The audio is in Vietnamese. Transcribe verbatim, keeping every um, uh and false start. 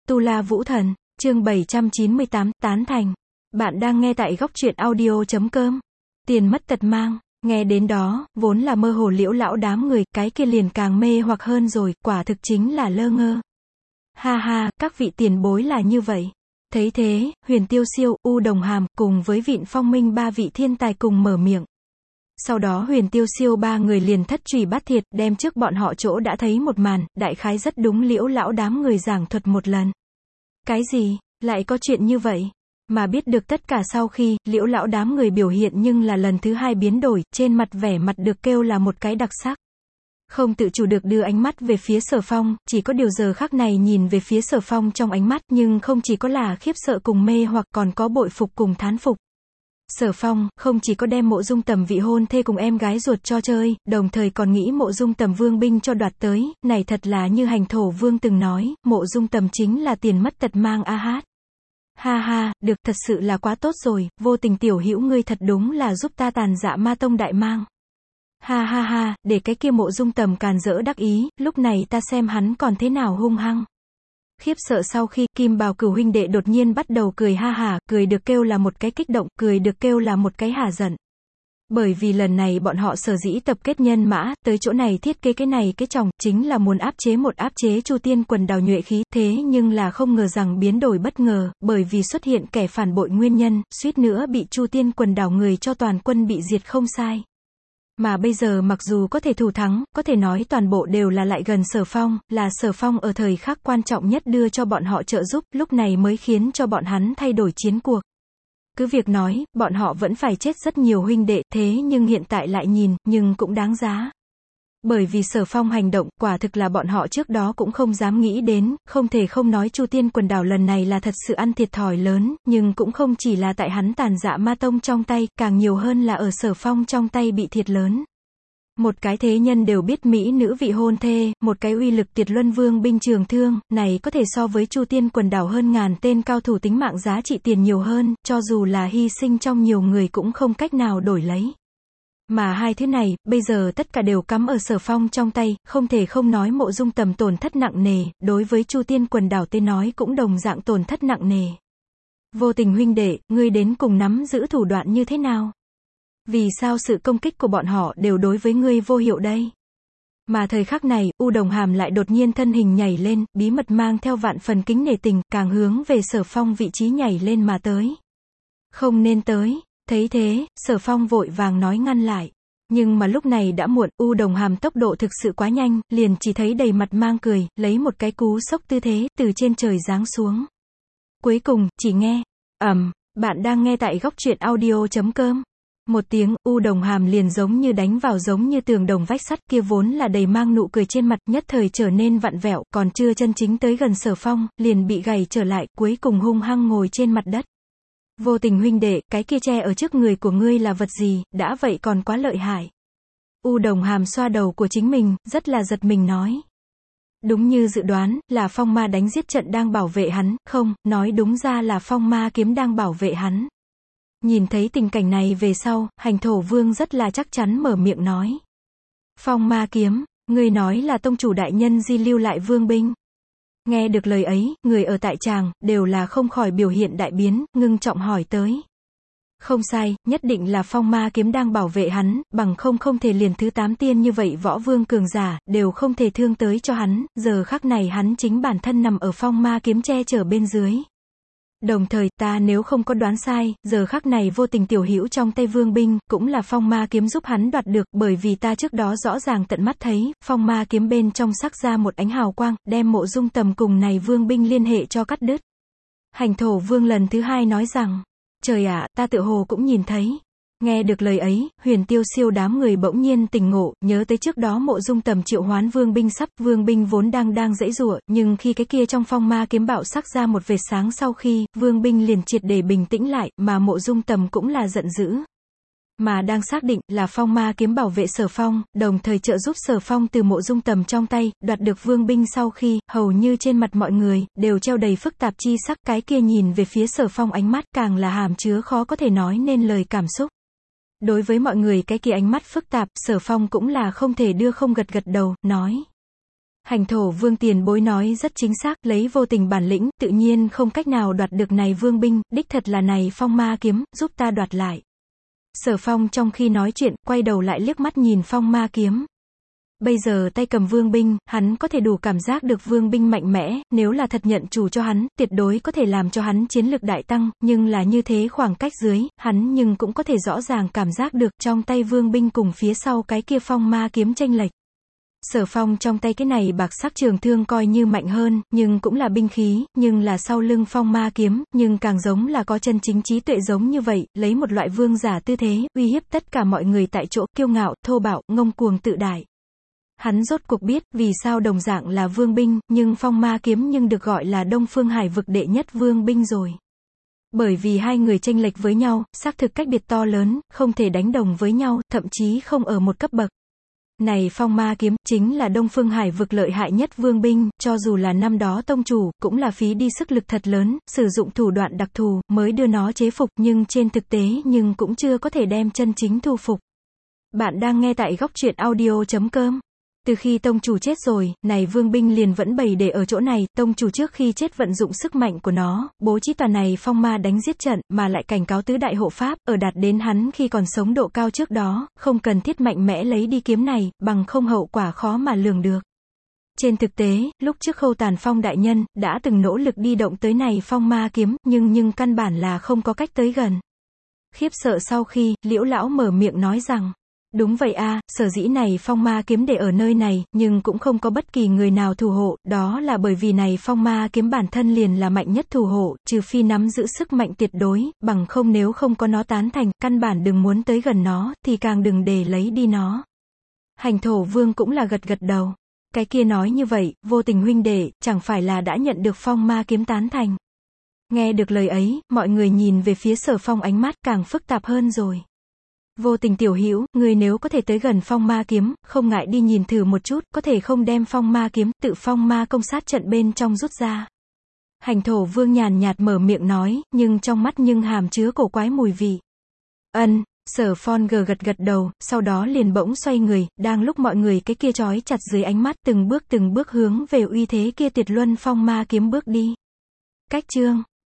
Tu La Vũ Thần, chương bảy trăm chín mươi tám, tán thành. Bạn đang nghe tại góc truyện audio.com. Tiền mất tật mang, nghe đến đó, vốn là mơ hồ liễu lão đám người, cái kia liền càng mê hoặc hơn rồi, quả thực chính là lơ ngơ. Ha ha, các vị tiền bối là như vậy. Thấy thế, Huyền Tiêu Siêu, U Đồng Hàm, cùng với Vịn Phong Minh ba vị thiên tài cùng mở miệng. Sau đó Huyền Tiêu Siêu ba người liền thất trùy bát thiệt, đem trước bọn họ chỗ đã thấy một màn, đại khái rất đúng liễu lão đám người giảng thuật một lần. Cái gì, lại có chuyện như vậy? Mà biết được tất cả sau khi, liễu lão đám người biểu hiện nhưng là lần thứ hai biến đổi, trên mặt vẻ mặt được kêu là một cái đặc sắc. Không tự chủ được đưa ánh mắt về phía Sở Phong, chỉ có điều giờ khắc này nhìn về phía Sở Phong trong ánh mắt, nhưng không chỉ có là khiếp sợ cùng mê hoặc còn có bội phục cùng thán phục. Sở Phong, không chỉ có đem Mộ Dung Tầm vị hôn thê cùng em gái ruột cho chơi, đồng thời còn nghĩ Mộ Dung Tầm vương binh cho đoạt tới, này thật là như Hành Thổ Vương từng nói, Mộ Dung Tầm chính là tiền mất tật mang a hát. Ha ha, được, thật sự là quá tốt rồi, vô tình tiểu hữu ngươi thật đúng là giúp ta tàn dạ ma tông đại mang. Ha ha ha, để cái kia Mộ Dung Tầm càn rỡ đắc ý, lúc này ta xem hắn còn thế nào hung hăng. Khiếp sợ sau khi, Kim Bào Cửu huynh đệ đột nhiên bắt đầu cười ha hả, cười được kêu là một cái kích động, cười được kêu là một cái hả giận. Bởi vì lần này bọn họ sở dĩ tập kết nhân mã, tới chỗ này thiết kế cái này cái chồng, chính là muốn áp chế một áp chế Chu Tiên quần đảo nhuệ khí, thế nhưng là không ngờ rằng biến đổi bất ngờ, bởi vì xuất hiện kẻ phản bội nguyên nhân, suýt nữa bị Chu Tiên quần đảo người cho toàn quân bị diệt không sai. Mà bây giờ mặc dù có thể thủ thắng, có thể nói toàn bộ đều là lại gần Sở Phong, là Sở Phong ở thời khắc quan trọng nhất đưa cho bọn họ trợ giúp, lúc này mới khiến cho bọn hắn thay đổi chiến cuộc. Cứ việc nói, bọn họ vẫn phải chết rất nhiều huynh đệ, thế nhưng hiện tại lại nhìn, nhưng cũng đáng giá. Bởi vì Sở Phong hành động, quả thực là bọn họ trước đó cũng không dám nghĩ đến, không thể không nói Chu Tiên quần đảo lần này là thật sự ăn thiệt thòi lớn, nhưng cũng không chỉ là tại hắn tàn dạ ma tông trong tay, càng nhiều hơn là ở Sở Phong trong tay bị thiệt lớn. Một cái thế nhân đều biết mỹ nữ vị hôn thê, một cái uy lực tuyệt luân vương binh trường thương, này có thể so với Chu Tiên quần đảo hơn ngàn tên cao thủ tính mạng giá trị tiền nhiều hơn, cho dù là hy sinh trong nhiều người cũng không cách nào đổi lấy. Mà hai thứ này, bây giờ tất cả đều cắm ở Sở Phong trong tay, không thể không nói Mộ Dung Tầm tổn thất nặng nề, đối với Chu Tiên quần đảo tên nói cũng đồng dạng tổn thất nặng nề. Vô Tình huynh đệ, ngươi đến cùng nắm giữ thủ đoạn như thế nào? Vì sao sự công kích của bọn họ đều đối với ngươi vô hiệu đây? Mà thời khắc này, U Đồng Hàm lại đột nhiên thân hình nhảy lên, bí mật mang theo vạn phần kính nể tình, càng hướng về Sở Phong vị trí nhảy lên mà tới. Không nên tới. Thấy thế, Sở Phong vội vàng nói ngăn lại. Nhưng mà lúc này đã muộn, U Đồng Hàm tốc độ thực sự quá nhanh, liền chỉ thấy đầy mặt mang cười, lấy một cái cú sốc tư thế, từ trên trời giáng xuống. Cuối cùng, chỉ nghe, ầm, bạn đang nghe tại góc truyện audio.com. Một tiếng, U Đồng Hàm liền giống như đánh vào giống như tường đồng vách sắt, kia vốn là đầy mang nụ cười trên mặt, nhất thời trở nên vặn vẹo, còn chưa chân chính tới gần Sở Phong, liền bị gầy trở lại, cuối cùng hung hăng ngồi trên mặt đất. Vô Tình huynh đệ, cái kia che ở trước người của ngươi là vật gì, đã vậy còn quá lợi hại. U Đồng Hàm xoa đầu của chính mình, rất là giật mình nói. Đúng như dự đoán, là phong ma đánh giết trận đang bảo vệ hắn, không, nói đúng ra là phong ma kiếm đang bảo vệ hắn. Nhìn thấy tình cảnh này về sau, Hành Thổ Vương rất là chắc chắn mở miệng nói. Phong ma kiếm, ngươi nói là tông chủ đại nhân di lưu lại vương binh. Nghe được lời ấy, người ở tại tràng, đều là không khỏi biểu hiện đại biến, ngưng trọng hỏi tới. Không sai, nhất định là phong ma kiếm đang bảo vệ hắn, bằng không không thể liền thứ tám tiên như vậy võ vương cường giả, đều không thể thương tới cho hắn, giờ khắc này hắn chính bản thân nằm ở phong ma kiếm che chở bên dưới. Đồng thời, ta nếu không có đoán sai, giờ khắc này Vô Tình tiểu hữu trong tay vương binh, cũng là phong ma kiếm giúp hắn đoạt được, bởi vì ta trước đó rõ ràng tận mắt thấy, phong ma kiếm bên trong sắc ra một ánh hào quang, đem Mộ Dung Tầm cùng này vương binh liên hệ cho cắt đứt. Hành Thổ Vương lần thứ hai nói rằng, trời ạ, ta tựa hồ cũng nhìn thấy. Nghe được lời ấy, Huyền Tiêu Siêu đám người bỗng nhiên tỉnh ngộ, nhớ tới trước đó Mộ Dung Tầm triệu hoán vương binh sắp, vương binh vốn đang đang giãy giụa, nhưng khi cái kia trong phong ma kiếm bạo sắc ra một vệt sáng sau khi, vương binh liền triệt để bình tĩnh lại, mà Mộ Dung Tầm cũng là giận dữ. Mà đang xác định là phong ma kiếm bảo vệ Sở Phong, đồng thời trợ giúp Sở Phong từ Mộ Dung Tầm trong tay, đoạt được vương binh sau khi, hầu như trên mặt mọi người, đều treo đầy phức tạp chi sắc, cái kia nhìn về phía Sở Phong ánh mắt càng là hàm chứa khó có thể nói nên lời cảm xúc. Đối với mọi người cái kia ánh mắt phức tạp, Sở Phong cũng là không thể đưa không gật gật đầu, nói. Hành thổ vương tiền bối nói rất chính xác, lấy vô tình bản lĩnh, tự nhiên không cách nào đoạt được này vương binh, đích thật là này phong ma kiếm, giúp ta đoạt lại. Sở Phong trong khi nói chuyện, quay đầu lại liếc mắt nhìn phong ma kiếm. Bây giờ tay cầm vương binh, hắn có thể đủ cảm giác được vương binh mạnh mẽ, nếu là thật nhận chủ cho hắn, tuyệt đối có thể làm cho hắn chiến lực đại tăng, nhưng là như thế khoảng cách dưới, hắn nhưng cũng có thể rõ ràng cảm giác được trong tay vương binh cùng phía sau cái kia phong ma kiếm chênh lệch. Sở Phong trong tay cái này bạc sắc trường thương coi như mạnh hơn, nhưng cũng là binh khí, nhưng là sau lưng phong ma kiếm, nhưng càng giống là có chân chính trí tuệ giống như vậy, lấy một loại vương giả tư thế, uy hiếp tất cả mọi người tại chỗ, kiêu ngạo, thô bạo, ngông cuồng tự đại. Hắn rốt cuộc biết, vì sao đồng dạng là vương binh, nhưng phong ma kiếm nhưng được gọi là Đông Phương Hải vực đệ nhất vương binh rồi. Bởi vì hai người chênh lệch với nhau, xác thực cách biệt to lớn, không thể đánh đồng với nhau, thậm chí không ở một cấp bậc. Này phong ma kiếm, chính là Đông Phương Hải vực lợi hại nhất vương binh, cho dù là năm đó tông chủ, cũng là phí đi sức lực thật lớn, sử dụng thủ đoạn đặc thù, mới đưa nó chế phục, nhưng trên thực tế nhưng cũng chưa có thể đem chân chính thu phục. Bạn đang nghe tại góc truyện audio chấm com. Từ khi tông chủ chết rồi, này vương binh liền vẫn bày để ở chỗ này, tông chủ trước khi chết vận dụng sức mạnh của nó, bố trí toàn này phong ma đánh giết trận, mà lại cảnh cáo tứ đại hộ pháp, ở đạt đến hắn khi còn sống độ cao trước đó, không cần thiết mạnh mẽ lấy đi kiếm này, bằng không hậu quả khó mà lường được. Trên thực tế, lúc trước Khâu Tàn Phong đại nhân, đã từng nỗ lực đi động tới này phong ma kiếm, nhưng nhưng căn bản là không có cách tới gần. Khiếp sợ sau khi, Liễu lão mở miệng nói rằng, đúng vậy a, sở dĩ này phong ma kiếm để ở nơi này, nhưng cũng không có bất kỳ người nào thủ hộ, đó là bởi vì này phong ma kiếm bản thân liền là mạnh nhất thủ hộ, trừ phi nắm giữ sức mạnh tuyệt đối, bằng không nếu không có nó tán thành, căn bản đừng muốn tới gần nó, thì càng đừng để lấy đi nó. Hành thổ vương cũng là gật gật đầu. Cái kia nói như vậy, vô tình huynh đệ, chẳng phải là đã nhận được phong ma kiếm tán thành. Nghe được lời ấy, mọi người nhìn về phía Sở Phong ánh mắt càng phức tạp hơn rồi. Vô tình tiểu hữu, người nếu có thể tới gần phong ma kiếm, không ngại đi nhìn thử một chút, có thể không đem phong ma kiếm, tự phong ma công sát trận bên trong rút ra. Hành thổ vương nhàn nhạt mở miệng nói, nhưng trong mắt nhưng hàm chứa cổ quái mùi vị. Ân, Sở Phong gờ gật gật đầu, sau đó liền bỗng xoay người, đang lúc mọi người cái kia trói chặt dưới ánh mắt, từng bước từng bước hướng về uy thế kia tuyệt luân phong ma kiếm bước đi. Cách chương